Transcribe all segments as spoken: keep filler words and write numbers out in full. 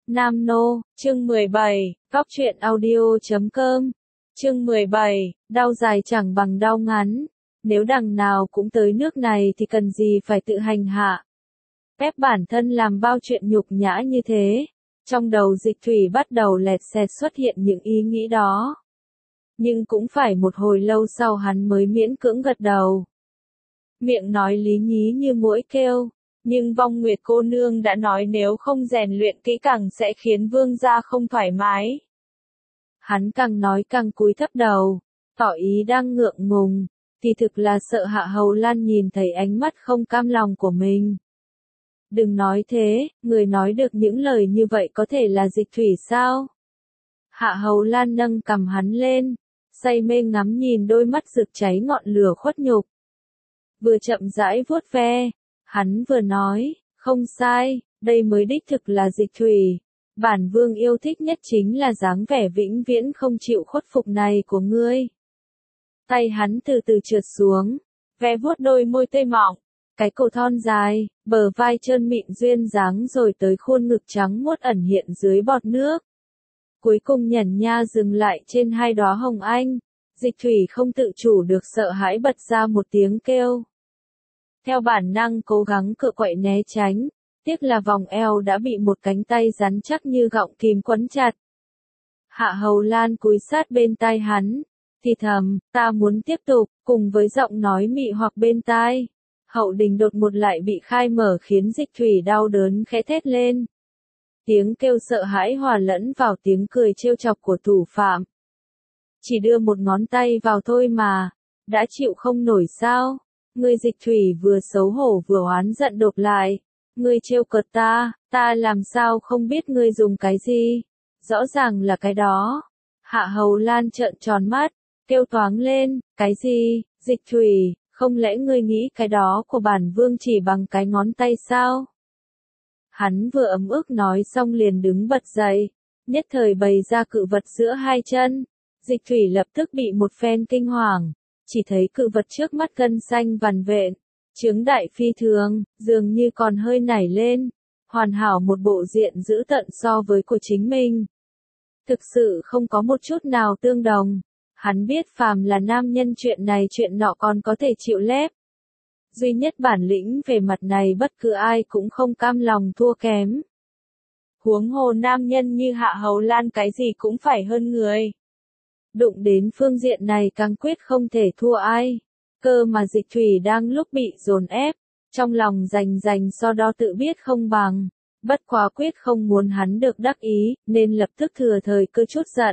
Nam Nô, chương mười bảy, Góc truyện audio chấm com. Chương mười bảy, đau dài chẳng bằng đau ngắn. Nếu đằng nào cũng tới nước này thì cần gì phải tự hành hạ. Ép bản thân làm bao chuyện nhục nhã như thế. Trong đầu Dịch Thủy bắt đầu lẹt xẹt xuất hiện những ý nghĩ đó. Nhưng cũng phải một hồi lâu sau hắn mới miễn cưỡng gật đầu. Miệng nói lý nhí như muỗi kêu. Nhưng Vong Nguyệt cô nương đã nói nếu không rèn luyện kỹ càng sẽ khiến vương gia không thoải mái. Hắn càng nói càng cúi thấp đầu, tỏ ý đang ngượng ngùng, thì thực là sợ Hạ Hầu Lan nhìn thấy ánh mắt không cam lòng của mình. Đừng nói thế, người nói được những lời như vậy có thể là Dịch Thủy sao? Hạ Hầu Lan nâng cằm hắn lên, say mê ngắm nhìn đôi mắt rực cháy ngọn lửa khuất nhục. Vừa chậm rãi vuốt ve, hắn vừa nói, không sai, đây mới đích thực là Dịch Thủy. Bản vương yêu thích nhất chính là dáng vẻ vĩnh viễn không chịu khuất phục này của ngươi. Tay hắn từ từ trượt xuống, ve vuốt đôi môi tươi mọng, cái cổ thon dài, bờ vai trơn mịn duyên dáng rồi tới khuôn ngực trắng muốt ẩn hiện dưới bọt nước. Cuối cùng nhẩn nha dừng lại trên hai đóa hồng anh, Dịch Thủy không tự chủ được sợ hãi bật ra một tiếng kêu. Theo bản năng cố gắng cựa quậy né tránh, tiếc là vòng eo đã bị một cánh tay rắn chắc như gọng kìm quấn chặt. Hạ Hầu Lan cúi sát bên tai hắn, thì thầm, ta muốn tiếp tục, cùng với giọng nói mị hoặc bên tai. Hậu đình đột một lại bị khai mở khiến Dịch Thủy đau đớn khẽ thét lên. Tiếng kêu sợ hãi hòa lẫn vào tiếng cười trêu chọc của thủ phạm. Chỉ đưa một ngón tay vào thôi mà, đã chịu không nổi sao? Ngươi Dịch Thủy vừa xấu hổ vừa oán giận đột lại. Ngươi trêu cợt ta, ta làm sao không biết ngươi dùng cái gì? Rõ ràng là cái đó. Hạ Hầu Lan trợn tròn mắt, kêu toáng lên, cái gì? Dịch Thủy, không lẽ ngươi nghĩ cái đó của bản vương chỉ bằng cái ngón tay sao? Hắn vừa ấm ức nói xong liền đứng bật dậy, nhất thời bày ra cự vật giữa hai chân. Dịch Thủy lập tức bị một phen kinh hoàng, chỉ thấy cự vật trước mắt gân xanh vằn vện, chướng đại phi thường, dường như còn hơi nảy lên, hoàn hảo một bộ diện dữ tợn so với của chính mình. Thực sự không có một chút nào tương đồng. Hắn biết phàm là nam nhân chuyện này chuyện nọ còn có thể chịu lép. Duy nhất bản lĩnh về mặt này bất cứ ai cũng không cam lòng thua kém. Huống hồ nam nhân như Hạ Hầu Lan cái gì cũng phải hơn người. Đụng đến phương diện này càng quyết không thể thua ai. Cơ mà Dịch Thủy đang lúc bị dồn ép, trong lòng rành rành so đo tự biết không bằng. Bất quá quyết không muốn hắn được đắc ý, nên lập tức thừa thời cơ chút giận.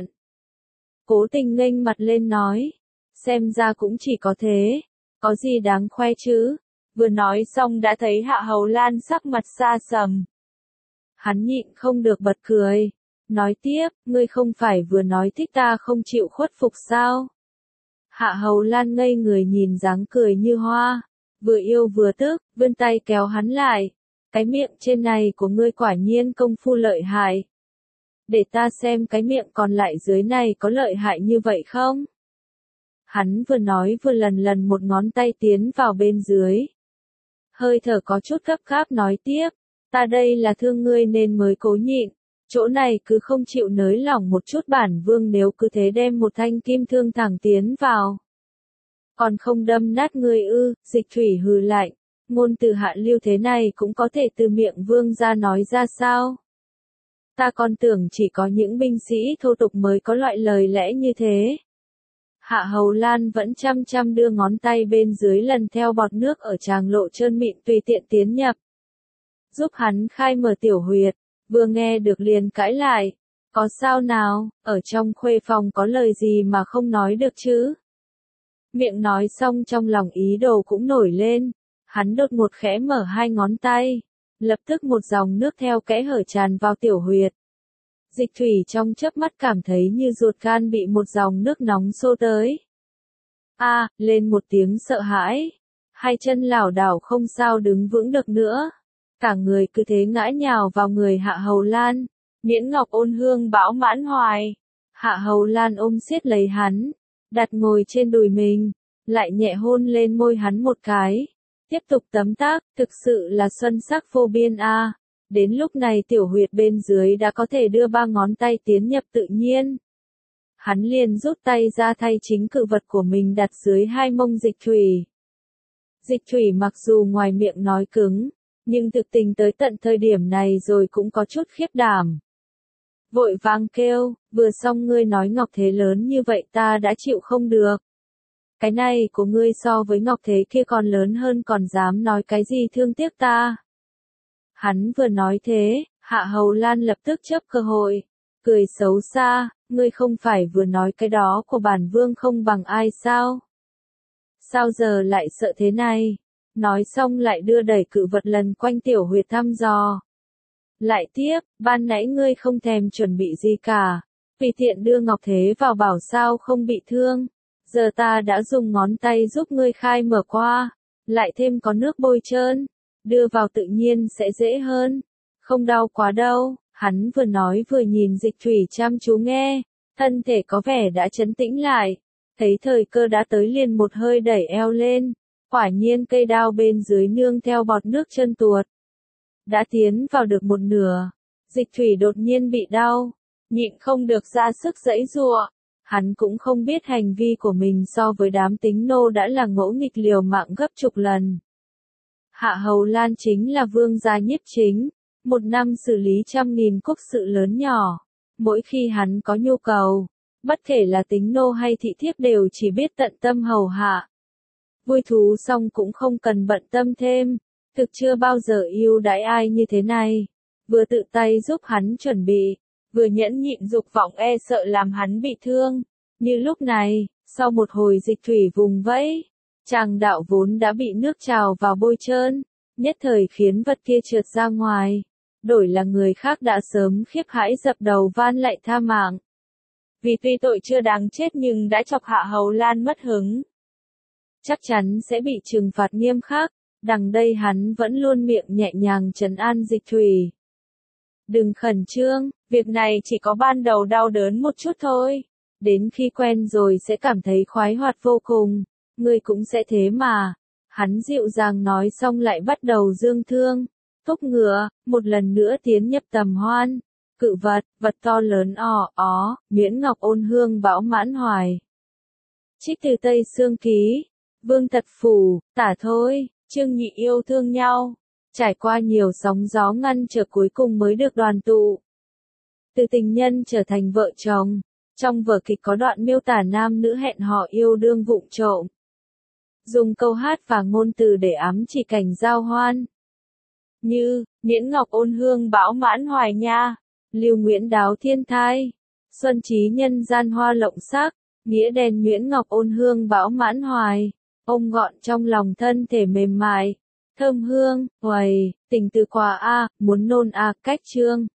Cố Tình nghênh mặt lên nói, xem ra cũng chỉ có thế, có gì đáng khoe chứ? Vừa nói xong đã thấy Hạ Hầu Lan sắc mặt xa sầm. Hắn nhịn không được bật cười, nói tiếp, ngươi không phải vừa nói thích ta không chịu khuất phục sao? Hạ Hầu Lan ngây người nhìn dáng cười như hoa, vừa yêu vừa tức, vươn tay kéo hắn lại. Cái miệng trên này của ngươi quả nhiên công phu lợi hại. Để ta xem cái miệng còn lại dưới này có lợi hại như vậy không? Hắn vừa nói vừa lần lần một ngón tay tiến vào bên dưới. Hơi thở có chút gấp gáp nói tiếp, ta đây là thương ngươi nên mới cố nhịn, chỗ này cứ không chịu nới lỏng một chút bản vương nếu cứ thế đem một thanh kim thương thẳng tiến vào. Còn không đâm nát ngươi ư? Dịch Thủy hừ lạnh, ngôn từ hạ lưu thế này cũng có thể từ miệng vương ra nói ra sao? Ta còn tưởng chỉ có những binh sĩ thô tục mới có loại lời lẽ như thế. Hạ Hầu Lan vẫn chăm chăm đưa ngón tay bên dưới lần theo bọt nước ở tràng lộ trơn mịn tùy tiện tiến nhập. Giúp hắn khai mở tiểu huyệt, vừa nghe được liền cãi lại. Có sao nào, ở trong khuê phòng có lời gì mà không nói được chứ? Miệng nói xong trong lòng ý đồ cũng nổi lên. Hắn đột một khẽ mở hai ngón tay. Lập tức một dòng nước theo kẽ hở tràn vào tiểu huyệt. Dịch Thủy trong chớp mắt cảm thấy như ruột gan bị một dòng nước nóng xô tới. A, à, lên một tiếng sợ hãi. Hai chân lảo đảo không sao đứng vững được nữa. Cả người cứ thế ngã nhào vào người Hạ Hầu Lan. Miễn ngọc ôn hương bão mãn hoài. Hạ Hầu Lan ôm siết lấy hắn. Đặt ngồi trên đùi mình. Lại nhẹ hôn lên môi hắn một cái. Tiếp tục tấm tác, thực sự là xuân sắc vô biên a. Đến lúc này tiểu huyệt bên dưới đã có thể đưa ba ngón tay tiến nhập tự nhiên. Hắn liền rút tay ra thay chính cự vật của mình đặt dưới hai mông Dịch Thủy. Dịch Thủy mặc dù ngoài miệng nói cứng, nhưng thực tình tới tận thời điểm này rồi cũng có chút khiếp đảm. Vội vàng kêu, vừa xong ngươi nói ngọc thế lớn như vậy ta đã chịu không được. Cái này của ngươi so với ngọc thế kia còn lớn hơn, còn dám nói cái gì thương tiếc ta. Hắn vừa nói thế, Hạ Hầu Lan lập tức chớp cơ hội, cười xấu xa, ngươi không phải vừa nói cái đó của bản vương không bằng ai sao? Sao giờ lại sợ thế này? Nói xong lại đưa đẩy cự vật lần quanh tiểu huyệt thăm dò. Lại tiếp, ban nãy ngươi không thèm chuẩn bị gì cả, vì tiện đưa ngọc thế vào bảo sao không bị thương. Giờ ta đã dùng ngón tay giúp ngươi khai mở qua, lại thêm có nước bôi trơn, đưa vào tự nhiên sẽ dễ hơn, không đau quá đâu. Hắn vừa nói vừa nhìn Dịch Thủy chăm chú nghe, thân thể có vẻ đã trấn tĩnh lại, thấy thời cơ đã tới liền một hơi đẩy eo lên, quả nhiên cây đao bên dưới nương theo bọt nước chân tuột. Đã tiến vào được một nửa, Dịch Thủy đột nhiên bị đau, nhịn không được ra sức giãy giụa. Hắn cũng không biết hành vi của mình so với đám tính nô đã là ngỗ nghịch liều mạng gấp chục lần. Hạ Hầu Lan chính là vương gia nhiếp chính, một năm xử lý trăm nghìn quốc sự lớn nhỏ. Mỗi khi hắn có nhu cầu, bất kể là tính nô hay thị thiếp đều chỉ biết tận tâm hầu hạ. Vui thú xong cũng không cần bận tâm thêm, thực chưa bao giờ yêu đãi ai như thế này. Vừa tự tay giúp hắn chuẩn bị, vừa nhẫn nhịn dục vọng e sợ làm hắn bị thương. Như lúc này, sau một hồi Dịch Thủy vùng vẫy, chàng đạo vốn đã bị nước trào vào bôi trơn, nhất thời khiến vật kia trượt ra ngoài. Đổi là người khác đã sớm khiếp hãi dập đầu van lạy tha mạng. Vì tuy tội chưa đáng chết nhưng đã chọc Hạ Hầu Lan mất hứng, chắc chắn sẽ bị trừng phạt nghiêm khắc. Đằng đây hắn vẫn luôn miệng nhẹ nhàng trấn an Dịch Thủy. Đừng khẩn trương, việc này chỉ có ban đầu đau đớn một chút thôi. Đến khi quen rồi sẽ cảm thấy khoái hoạt vô cùng, ngươi cũng sẽ thế mà. Hắn dịu dàng nói xong lại bắt đầu dương thương, thúc ngựa, một lần nữa tiến nhập tầm hoan. Cự vật, vật to lớn ò ó, miễn ngọc ôn hương bão mãn hoài. Trích từ Tây Xương Ký, Vương Tật Phủ, tả thôi, Trương Nhị yêu thương nhau. Trải qua nhiều sóng gió ngăn trở cuối cùng mới được đoàn tụ. Từ tình nhân trở thành vợ chồng. Trong vở kịch có đoạn miêu tả nam nữ hẹn hò yêu đương vụng trộm, dùng câu hát và ngôn từ để ám chỉ cảnh giao hoan. Như, miễn ngọc ôn hương bão mãn hoài nha, lưu nguyễn đáo thiên thai, xuân trí nhân gian hoa lộng sắc, nghĩa đèn miễn ngọc ôn hương bão mãn hoài, ôm gọn trong lòng thân thể mềm mại, thơm hương, hoài, tình từ quà a, muốn nôn a, cách chương.